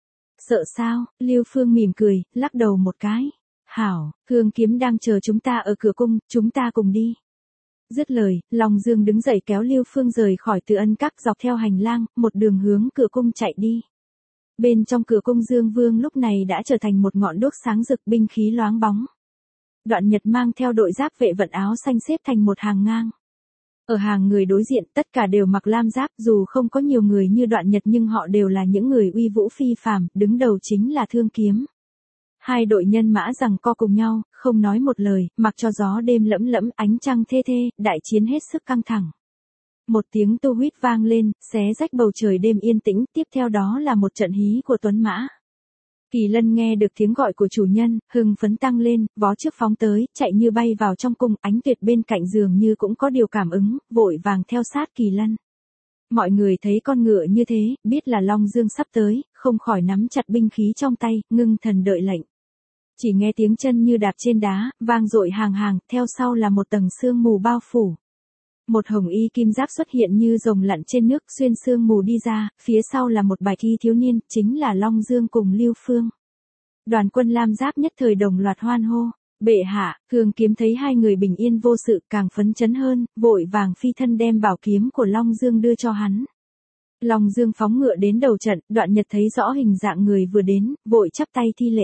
Sợ sao? Lưu Phương mỉm cười, lắc đầu một cái. Hảo, Thương Kiếm đang chờ chúng ta ở cửa cung, chúng ta cùng đi. Dứt lời, Long Dương đứng dậy kéo Lưu Phương rời khỏi Từ Ân Các, dọc theo hành lang, một đường hướng cửa cung chạy đi. Bên trong cửa cung Dương Vương lúc này đã trở thành một ngọn đuốc sáng rực, binh khí loáng bóng. Đoạn Nhật mang theo đội giáp vệ vận áo xanh xếp thành một hàng ngang. Ở hàng người đối diện tất cả đều mặc lam giáp, dù không có nhiều người như Đoạn Nhật nhưng họ đều là những người uy vũ phi phàm, đứng đầu chính là Thương Kiếm. Hai đội nhân mã giằng co cùng nhau, không nói một lời, mặc cho gió đêm lẫm lẫm, ánh trăng thê thê, đại chiến hết sức căng thẳng. Một tiếng tu huýt vang lên, xé rách bầu trời đêm yên tĩnh, tiếp theo đó là một trận hí của tuấn mã. Kỳ Lân nghe được tiếng gọi của chủ nhân, hưng phấn tăng lên, vó trước phóng tới, chạy như bay vào trong cung, Ánh Tuyệt bên cạnh dường như cũng có điều cảm ứng, vội vàng theo sát Kỳ Lân. Mọi người thấy con ngựa như thế, biết là Long Dương sắp tới, không khỏi nắm chặt binh khí trong tay, ngưng thần đợi lệnh. Chỉ nghe tiếng chân như đạp trên đá, vang dội hàng hàng, theo sau là một tầng sương mù bao phủ. Một hồng y kim giáp xuất hiện như rồng lặn trên nước, xuyên sương mù đi ra, phía sau là một bạch y thiếu niên, chính là Long Dương cùng Lưu Phương. Đoàn quân lam giáp nhất thời đồng loạt hoan hô. Bệ hạ, Thương Kiếm thấy hai người bình yên vô sự, càng phấn chấn hơn, vội vàng phi thân đem bảo kiếm của Long Dương đưa cho hắn. Long Dương phóng ngựa đến đầu trận, Đoạn Nhật thấy rõ hình dạng người vừa đến, vội chắp tay thi lễ.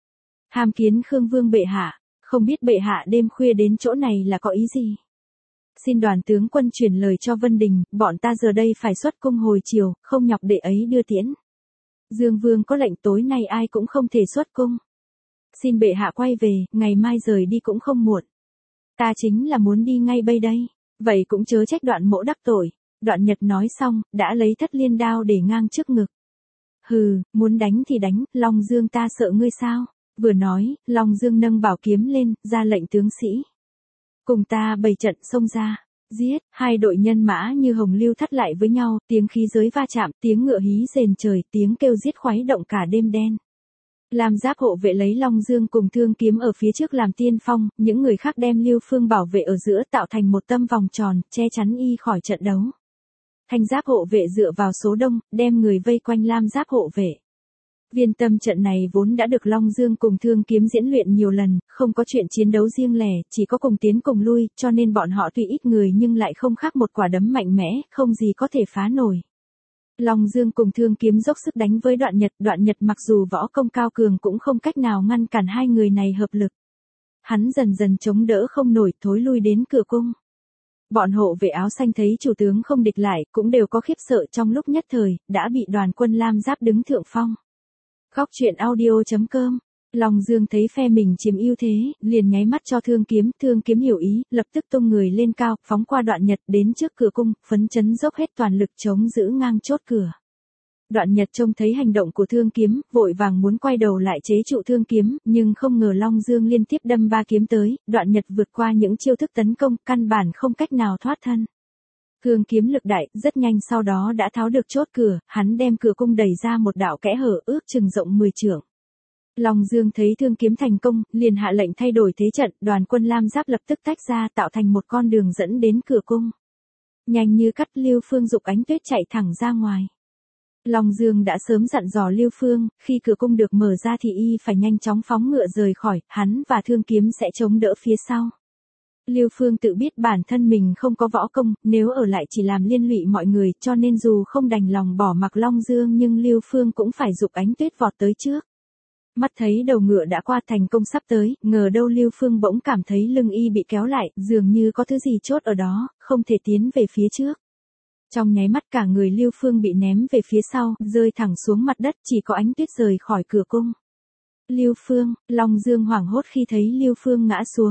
Hàm kiến Khương Vương bệ hạ, không biết bệ hạ đêm khuya đến chỗ này là có ý gì? Xin đoàn tướng quân truyền lời cho Vân Đình, bọn ta giờ đây phải xuất cung hồi chiều, không nhọc đệ ấy đưa tiễn. Dương Vương có lệnh tối nay ai cũng không thể xuất cung. Xin bệ hạ quay về, ngày mai rời đi cũng không muộn. Ta chính là muốn đi ngay bây đây, vậy cũng chớ trách Đoạn mỗ đắc tội. Đoạn Nhật nói xong, đã lấy Thất Liên đao để ngang trước ngực. Hừ, muốn đánh thì đánh, Long Dương ta sợ ngươi sao? Vừa nói, Long Dương nâng bảo kiếm lên, ra lệnh tướng sĩ. Cùng ta bày trận xông ra, giết, hai đội nhân mã như hồng lưu thắt lại với nhau, tiếng khí giới va chạm, tiếng ngựa hí rền trời, tiếng kêu giết khoái động cả đêm đen. Lam giáp hộ vệ lấy Long Dương cùng Thương Kiếm ở phía trước làm tiên phong, những người khác đem Lưu Phương bảo vệ ở giữa tạo thành một tâm vòng tròn, che chắn y khỏi trận đấu. Thanh giáp hộ vệ dựa vào số đông, đem người vây quanh Lam giáp hộ vệ. Viên tâm trận này vốn đã được Long Dương cùng Thương Kiếm diễn luyện nhiều lần, không có chuyện chiến đấu riêng lẻ, chỉ có cùng tiến cùng lui, cho nên bọn họ tuy ít người nhưng lại không khác một quả đấm mạnh mẽ, không gì có thể phá nổi. Long Dương cùng Thương Kiếm dốc sức đánh với Đoạn Nhật mặc dù võ công cao cường cũng không cách nào ngăn cản hai người này hợp lực. Hắn dần dần chống đỡ không nổi, thối lui đến cửa cung. Bọn hộ vệ áo xanh thấy chủ tướng không địch lại, cũng đều có khiếp sợ, trong lúc nhất thời, đã bị đoàn quân lam giáp đứng thượng phong. Góc truyện audio.com. Long Dương thấy phe mình chiếm ưu thế, liền nháy mắt cho Thương Kiếm hiểu ý, lập tức tung người lên cao, phóng qua Đoạn Nhật đến trước cửa cung, phấn chấn dốc hết toàn lực chống giữ ngang chốt cửa. Đoạn Nhật trông thấy hành động của Thương Kiếm, vội vàng muốn quay đầu lại chế trụ Thương Kiếm, nhưng không ngờ Long Dương liên tiếp đâm 3 kiếm tới, Đoạn Nhật vượt qua những chiêu thức tấn công, căn bản không cách nào thoát thân. Thương Kiếm lực đại, rất nhanh sau đó đã tháo được chốt cửa, hắn đem cửa cung đẩy ra một đạo kẽ hở ước chừng rộng 10 trượng. Long Dương thấy Thương Kiếm thành công, liền hạ lệnh thay đổi thế trận, đoàn quân lam giáp lập tức tách ra tạo thành một con đường dẫn đến cửa cung. Nhanh như cắt, Lưu Phương giục Ánh Tuyết chạy thẳng ra ngoài. Long Dương đã sớm dặn dò Lưu Phương, khi cửa cung được mở ra thì y phải nhanh chóng phóng ngựa rời khỏi, hắn và Thương Kiếm sẽ chống đỡ phía sau. Lưu Phương tự biết bản thân mình không có võ công, nếu ở lại chỉ làm liên lụy mọi người, cho nên dù không đành lòng bỏ mặc Long Dương nhưng Lưu Phương cũng phải giục Ánh Tuyết vọt tới trước. Mắt thấy đầu ngựa đã qua thành công sắp tới, ngờ đâu Lưu Phương bỗng cảm thấy lưng y bị kéo lại, dường như có thứ gì chốt ở đó, không thể tiến về phía trước. Trong nháy mắt cả người Lưu Phương bị ném về phía sau, rơi thẳng xuống mặt đất, chỉ có Ánh Tuyết rời khỏi cửa cung. Lưu Phương, Long Dương hoảng hốt khi thấy Lưu Phương ngã xuống.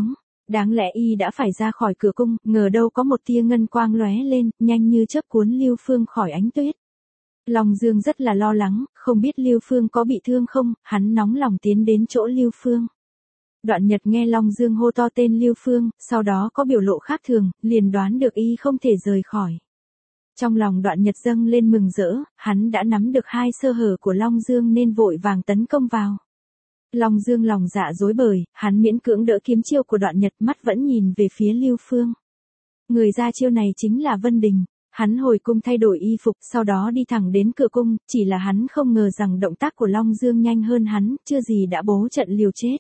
Đáng lẽ y đã phải ra khỏi cửa cung, ngờ đâu có một tia ngân quang lóe lên, nhanh như chớp cuốn Lưu Phương khỏi ánh tuyết. Long Dương rất là lo lắng, không biết Lưu Phương có bị thương không, hắn nóng lòng tiến đến chỗ Lưu Phương. Đoạn Nhật nghe Long Dương hô to tên Lưu Phương, sau đó có biểu lộ khác thường, liền đoán được y không thể rời khỏi. Trong lòng Đoạn Nhật dâng lên mừng rỡ, hắn đã nắm được hai sơ hở của Long Dương nên vội vàng tấn công vào. Long Dương lòng dạ rối bời, hắn miễn cưỡng đỡ kiếm chiêu của Đoạn Nhật, mắt vẫn nhìn về phía Lưu Phương. Người ra chiêu này chính là Vân Đình. Hắn hồi cung thay đổi y phục, sau đó đi thẳng đến cửa cung, chỉ là hắn không ngờ rằng động tác của Long Dương nhanh hơn hắn, chưa gì đã bố trận liều chết.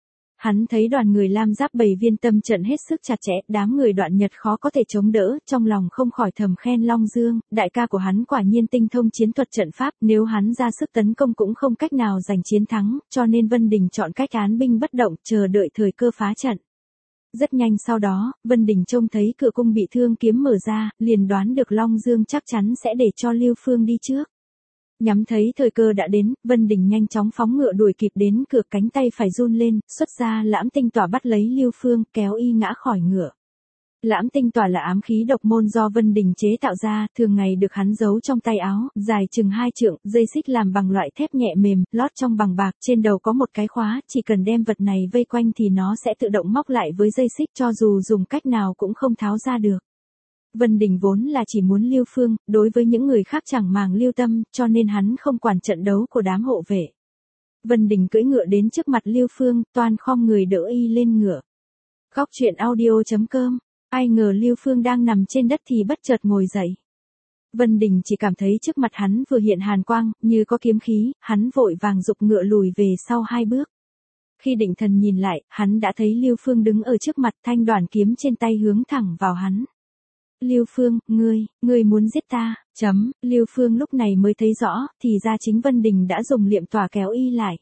Hắn thấy đoàn người lam giáp bầy viên tâm trận hết sức chặt chẽ, đám người Đoạn Nhật khó có thể chống đỡ, trong lòng không khỏi thầm khen Long Dương, đại ca của hắn quả nhiên tinh thông chiến thuật trận pháp, nếu hắn ra sức tấn công cũng không cách nào giành chiến thắng, cho nên Vân Đình chọn cách án binh bất động, chờ đợi thời cơ phá trận. Rất nhanh sau đó, Vân Đình trông thấy cửa cung bị thương kiếm mở ra, liền đoán được Long Dương chắc chắn sẽ để cho Lưu Phương đi trước. Nhắm thấy thời cơ đã đến, Vân Đình nhanh chóng phóng ngựa đuổi kịp đến cửa, cánh tay phải run lên, xuất ra Lãm Tinh Tỏa bắt lấy Lưu Phương, kéo y ngã khỏi ngựa. Lãm Tinh Tỏa là ám khí độc môn do Vân Đình chế tạo ra, thường ngày được hắn giấu trong tay áo, dài chừng 2 trượng, dây xích làm bằng loại thép nhẹ mềm, lót trong bằng bạc, trên đầu có một cái khóa, chỉ cần đem vật này vây quanh thì nó sẽ tự động móc lại với dây xích, cho dù dùng cách nào cũng không tháo ra được. Vân Đình vốn là chỉ muốn Lưu Phương, đối với những người khác chẳng màng lưu tâm, cho nên hắn không quản trận đấu của đám hộ vệ. Vân Đình cưỡi ngựa đến trước mặt Lưu Phương, toan khom người đỡ y lên ngựa. Góc truyện audio.com. Ai ngờ Lưu Phương đang nằm trên đất thì bất chợt ngồi dậy. Vân Đình chỉ cảm thấy trước mặt hắn vừa hiện hàn quang, như có kiếm khí, hắn vội vàng giục ngựa lùi về sau 2 bước. Khi định thần nhìn lại, hắn đã thấy Lưu Phương đứng ở trước mặt, thanh đoàn kiếm trên tay hướng thẳng vào hắn. Lưu Phương, ngươi muốn giết ta, Lưu Phương lúc này mới thấy rõ, thì ra chính Vân Đình đã dùng liệm tỏa kéo y lại.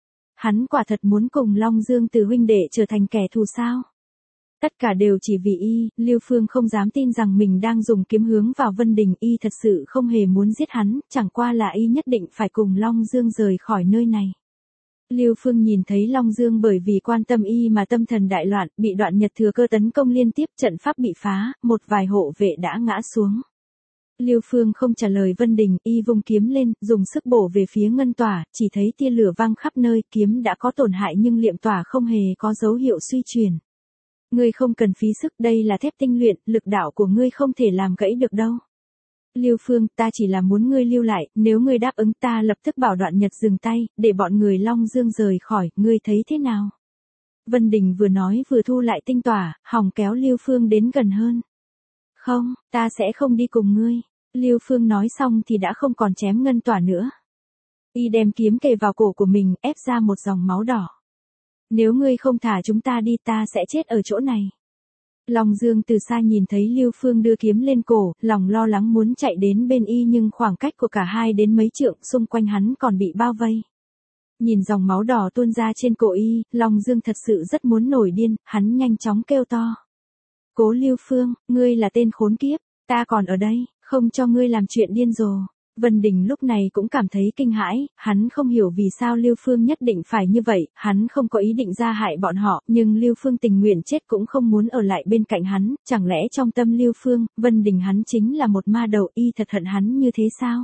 Hắn quả thật muốn cùng Long Dương từ huynh đệ trở thành kẻ thù sao? Tất cả đều chỉ vì y, Lưu Phương không dám tin rằng mình đang dùng kiếm hướng vào Vân Đình, y thật sự không hề muốn giết hắn, chẳng qua là y nhất định phải cùng Long Dương rời khỏi nơi này. Lưu Phương nhìn thấy Long Dương bởi vì quan tâm y mà tâm thần đại loạn, bị Đoạn Nhật thừa cơ tấn công liên tiếp, trận pháp bị phá, một vài hộ vệ đã ngã xuống. Lưu Phương không trả lời Vân Đình, y vung kiếm lên, dùng sức bổ về phía ngân tỏa, chỉ thấy tia lửa văng khắp nơi, kiếm đã có tổn hại nhưng liệm tỏa không hề có dấu hiệu suy chuyển. Ngươi không cần phí sức, đây là thép tinh luyện, lực đạo của ngươi không thể làm gãy được đâu. Lưu Phương, ta chỉ là muốn ngươi lưu lại, nếu ngươi đáp ứng ta lập tức bảo Đoạn Nhật dừng tay, để bọn người Long Dương rời khỏi, ngươi thấy thế nào? Vân Đình vừa nói vừa thu lại tinh tỏa, hòng kéo Lưu Phương đến gần hơn. Không, ta sẽ không đi cùng ngươi. Lưu Phương nói xong thì đã không còn chém ngân tỏa nữa. Y đem kiếm kề vào cổ của mình, ép ra một dòng máu đỏ. Nếu ngươi không thả chúng ta đi ta sẽ chết ở chỗ này. Long Dương từ xa nhìn thấy Lưu Phương đưa kiếm lên cổ, lòng lo lắng muốn chạy đến bên y nhưng khoảng cách của cả hai đến mấy trượng, xung quanh hắn còn bị bao vây. Nhìn dòng máu đỏ tuôn ra trên cổ y, Long Dương thật sự rất muốn nổi điên, hắn nhanh chóng kêu to. Cố Lưu Phương, ngươi là tên khốn kiếp, ta còn ở đây, không cho ngươi làm chuyện điên rồ. Vân Đình lúc này cũng cảm thấy kinh hãi, hắn không hiểu vì sao Lưu Phương nhất định phải như vậy, hắn không có ý định ra hại bọn họ, nhưng Lưu Phương tình nguyện chết cũng không muốn ở lại bên cạnh hắn, chẳng lẽ trong tâm Lưu Phương, Vân Đình hắn chính là một ma đầu, y thật hận hắn như thế sao?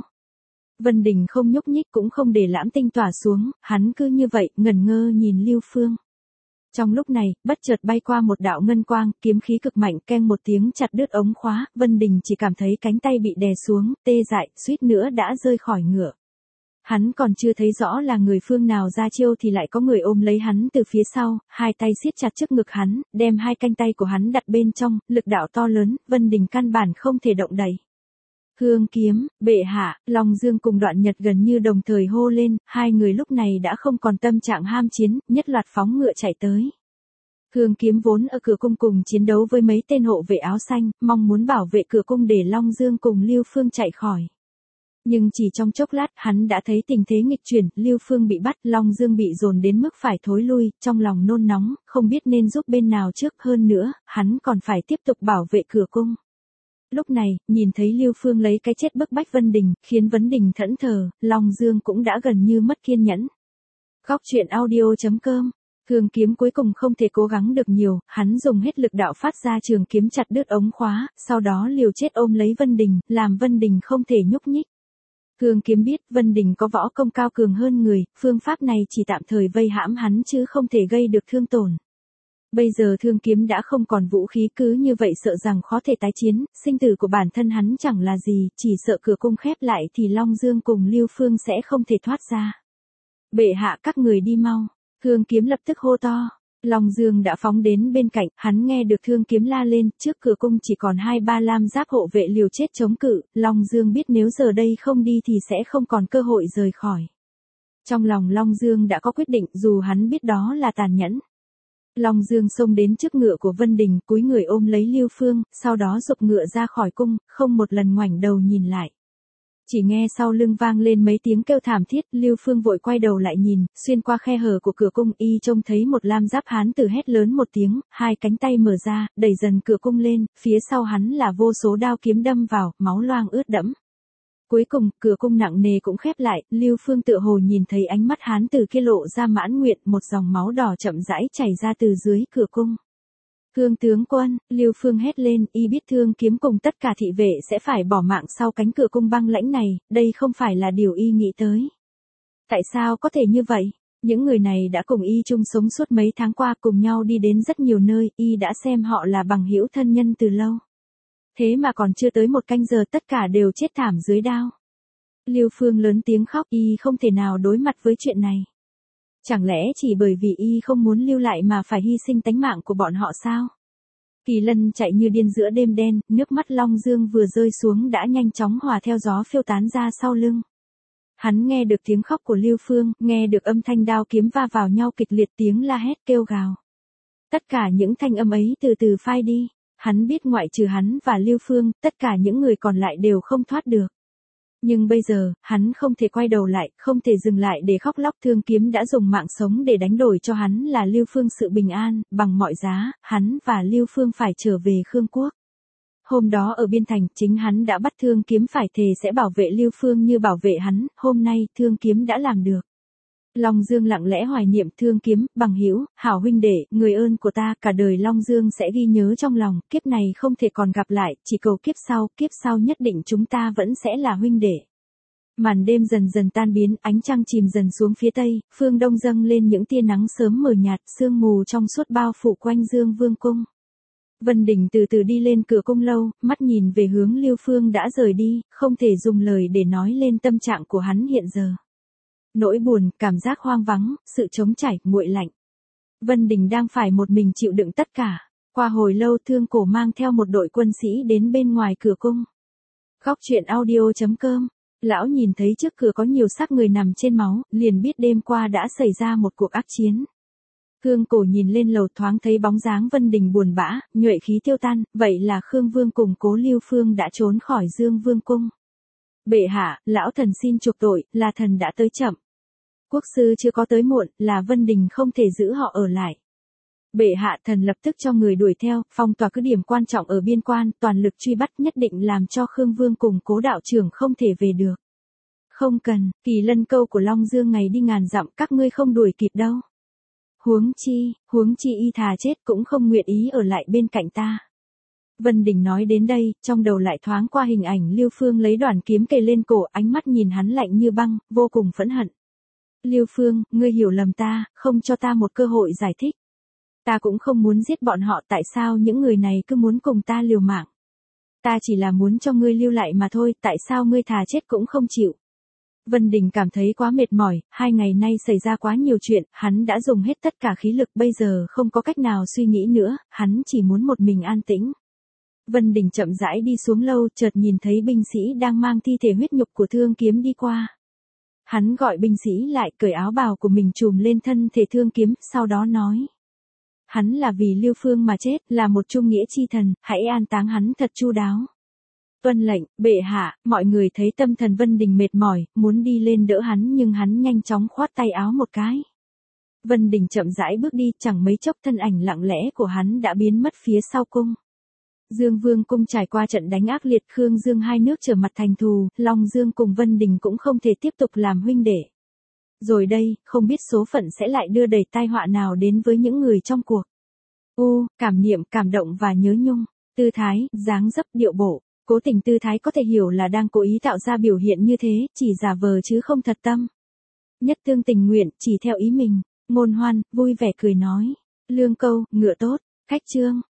Vân Đình không nhúc nhích cũng không để Lãm Tinh tỏa xuống, hắn cứ như vậy, ngẩn ngơ nhìn Lưu Phương. Trong lúc này, bất chợt bay qua một đạo ngân quang, kiếm khí cực mạnh, keng một tiếng chặt đứt ống khóa, Vân Đình chỉ cảm thấy cánh tay bị đè xuống, tê dại, suýt nữa đã rơi khỏi ngựa. Hắn còn chưa thấy rõ là người phương nào ra chiêu thì lại có người ôm lấy hắn từ phía sau, hai tay siết chặt trước ngực hắn, đem hai cánh tay của hắn đặt bên trong, lực đạo to lớn, Vân Đình căn bản không thể động đậy. Hương kiếm, bệ hạ, Long Dương cùng Đoạn Nhật gần như đồng thời hô lên, hai người lúc này đã không còn tâm trạng ham chiến, nhất loạt phóng ngựa chạy tới. Hương kiếm vốn ở cửa cung cùng chiến đấu với mấy tên hộ vệ áo xanh, mong muốn bảo vệ cửa cung để Long Dương cùng Lưu Phương chạy khỏi. Nhưng chỉ trong chốc lát, hắn đã thấy tình thế nghịch chuyển, Lưu Phương bị bắt, Long Dương bị dồn đến mức phải thối lui, trong lòng nôn nóng, không biết nên giúp bên nào trước, hơn nữa, hắn còn phải tiếp tục bảo vệ cửa cung. Lúc này, nhìn thấy Lưu Phương lấy cái chết bức bách Vân Đình, khiến Vân Đình thẫn thờ, Long Dương cũng đã gần như mất kiên nhẫn. Góc truyện audio.com Thương kiếm cuối cùng không thể cố gắng được nhiều, hắn dùng hết lực đạo phát ra trường kiếm chặt đứt ống khóa, sau đó liều chết ôm lấy Vân Đình, làm Vân Đình không thể nhúc nhích. Thương kiếm biết Vân Đình có võ công cao cường hơn người, phương pháp này chỉ tạm thời vây hãm hắn chứ không thể gây được thương tổn. Bây giờ thương kiếm đã không còn vũ khí, cứ như vậy sợ rằng khó thể tái chiến, sinh tử của bản thân hắn chẳng là gì, chỉ sợ cửa cung khép lại thì Long Dương cùng Lưu Phương sẽ không thể thoát ra. Bệ hạ, các người đi mau. Thương kiếm lập tức hô to. Long Dương đã phóng đến bên cạnh, hắn nghe được thương kiếm la lên, trước cửa cung chỉ còn 2-3 lam giáp hộ vệ liều chết chống cự, Long Dương biết nếu giờ đây không đi thì sẽ không còn cơ hội rời khỏi. Trong lòng Long Dương đã có quyết định, dù hắn biết đó là tàn nhẫn. Long Dương xông đến trước ngựa của Vân Đình, cúi người ôm lấy Lưu Phương, sau đó giục ngựa ra khỏi cung, không một lần ngoảnh đầu nhìn lại. Chỉ nghe sau lưng vang lên mấy tiếng kêu thảm thiết, Lưu Phương vội quay đầu lại nhìn, xuyên qua khe hở của cửa cung y trông thấy một lam giáp hán tử hét lớn một tiếng, hai cánh tay mở ra, đẩy dần cửa cung lên, phía sau hắn là vô số đao kiếm đâm vào, máu loang ướt đẫm. Cuối cùng, cửa cung nặng nề cũng khép lại, Lưu Phương tựa hồ nhìn thấy ánh mắt hán tử kia lộ ra mãn nguyện, một dòng máu đỏ chậm rãi chảy ra từ dưới cửa cung. Thương tướng quân, Lưu Phương hét lên, y biết thương kiếm cùng tất cả thị vệ sẽ phải bỏ mạng sau cánh cửa cung băng lãnh này, đây không phải là điều y nghĩ tới. Tại sao có thể như vậy? Những người này đã cùng y chung sống suốt mấy tháng qua, cùng nhau đi đến rất nhiều nơi, y đã xem họ là bằng hữu thân nhân từ lâu. Thế mà còn chưa tới một canh giờ tất cả đều chết thảm dưới đao. Lưu Phương lớn tiếng khóc, y không thể nào đối mặt với chuyện này. Chẳng lẽ chỉ bởi vì y không muốn lưu lại mà phải hy sinh tánh mạng của bọn họ sao? Kỳ Lân chạy như điên giữa đêm đen, nước mắt Long Dương vừa rơi xuống đã nhanh chóng hòa theo gió phiêu tán ra sau lưng. Hắn nghe được tiếng khóc của Lưu Phương, nghe được âm thanh đao kiếm va vào nhau kịch liệt, tiếng la hét kêu gào. Tất cả những thanh âm ấy từ từ phai đi. Hắn biết ngoại trừ hắn và Lưu Phương, tất cả những người còn lại đều không thoát được. Nhưng bây giờ, hắn không thể quay đầu lại, không thể dừng lại để khóc lóc. Thương kiếm đã dùng mạng sống để đánh đổi cho hắn là Lưu Phương sự bình an, bằng mọi giá, hắn và Lưu Phương phải trở về Khương Quốc. Hôm đó ở biên thành, chính hắn đã bắt thương kiếm phải thề sẽ bảo vệ Lưu Phương như bảo vệ hắn, hôm nay thương kiếm đã làm được. Long Dương lặng lẽ hoài niệm thương kiếm, bằng hữu, hảo huynh đệ, người ơn của ta, cả đời Long Dương sẽ ghi nhớ trong lòng, kiếp này không thể còn gặp lại, chỉ cầu kiếp sau nhất định chúng ta vẫn sẽ là huynh đệ. Màn đêm dần dần tan biến, ánh trăng chìm dần xuống phía tây, phương đông dâng lên những tia nắng sớm mờ nhạt, sương mù trong suốt bao phủ quanh Dương Vương cung. Vân Đình từ từ đi lên cửa cung lâu, mắt nhìn về hướng Lưu Phương đã rời đi, không thể dùng lời để nói lên tâm trạng của hắn hiện giờ. Nỗi buồn, cảm giác hoang vắng, sự trống trải, nguội lạnh. Vân Đình đang phải một mình chịu đựng tất cả. Qua hồi lâu Thương Cổ mang theo một đội quân sĩ đến bên ngoài cửa cung. Góc truyện audio.com. Lão nhìn thấy trước cửa có nhiều xác người nằm trên máu, liền biết đêm qua đã xảy ra một cuộc ác chiến. Thương Cổ nhìn lên lầu thoáng thấy bóng dáng Vân Đình buồn bã, nhuệ khí tiêu tan, vậy là Khương Vương cùng Cố Lưu Phương đã trốn khỏi Dương Vương cung. Bệ hạ, lão thần xin chuộc tội, là thần đã tới chậm. Quốc sư chưa có tới muộn, là Vân Đình không thể giữ họ ở lại. Bệ hạ, thần lập tức cho người đuổi theo, phong tỏa cứ điểm quan trọng ở biên quan, toàn lực truy bắt, nhất định làm cho Khương Vương cùng Cố đạo trưởng không thể về được. Không cần, Kỳ Lân câu của Long Dương ngày đi ngàn dặm, các ngươi không đuổi kịp đâu. Huống chi y thà chết cũng không nguyện ý ở lại bên cạnh ta. Vân Đình nói đến đây, trong đầu lại thoáng qua hình ảnh Lưu Phương lấy đoàn kiếm kề lên cổ, ánh mắt nhìn hắn lạnh như băng, vô cùng phẫn hận. Lưu Phương, ngươi hiểu lầm ta, không cho ta một cơ hội giải thích. Ta cũng không muốn giết bọn họ, tại sao những người này cứ muốn cùng ta liều mạng. Ta chỉ là muốn cho ngươi lưu lại mà thôi, tại sao ngươi thà chết cũng không chịu. Vân Đình cảm thấy quá mệt mỏi, 2 ngày nay xảy ra quá nhiều chuyện, hắn đã dùng hết tất cả khí lực, bây giờ không có cách nào suy nghĩ nữa, hắn chỉ muốn một mình an tĩnh. Vân Đình chậm rãi đi xuống lâu, chợt nhìn thấy binh sĩ đang mang thi thể huyết nhục của Thương Kiếm đi qua. Hắn gọi binh sĩ lại, cởi áo bào của mình trùm lên thân thể Thương Kiếm, sau đó nói. Hắn là vì Lưu Phương mà chết, là một trung nghĩa chi thần, hãy an táng hắn thật chu đáo. Tuân lệnh, bệ hạ. Mọi người thấy tâm thần Vân Đình mệt mỏi, muốn đi lên đỡ hắn nhưng hắn nhanh chóng khoát tay áo một cái. Vân Đình chậm rãi bước đi, chẳng mấy chốc thân ảnh lặng lẽ của hắn đã biến mất phía sau cung. Dương Vương cung trải qua trận đánh ác liệt, Khương Dương hai nước trở mặt thành thù, Long Dương cùng Vân Đình cũng không thể tiếp tục làm huynh đệ. Rồi đây, không biết số phận sẽ lại đưa đầy tai họa nào đến với những người trong cuộc. Cảm niệm, cảm động và nhớ nhung. Tư thái, dáng dấp, điệu bộ. Cố tình tư thái có thể hiểu là đang cố ý tạo ra biểu hiện như thế, chỉ giả vờ chứ không thật tâm. Nhất tương tình nguyện, chỉ theo ý mình. Ngôn hoan, vui vẻ cười nói. Lương câu, ngựa tốt. Khách trương,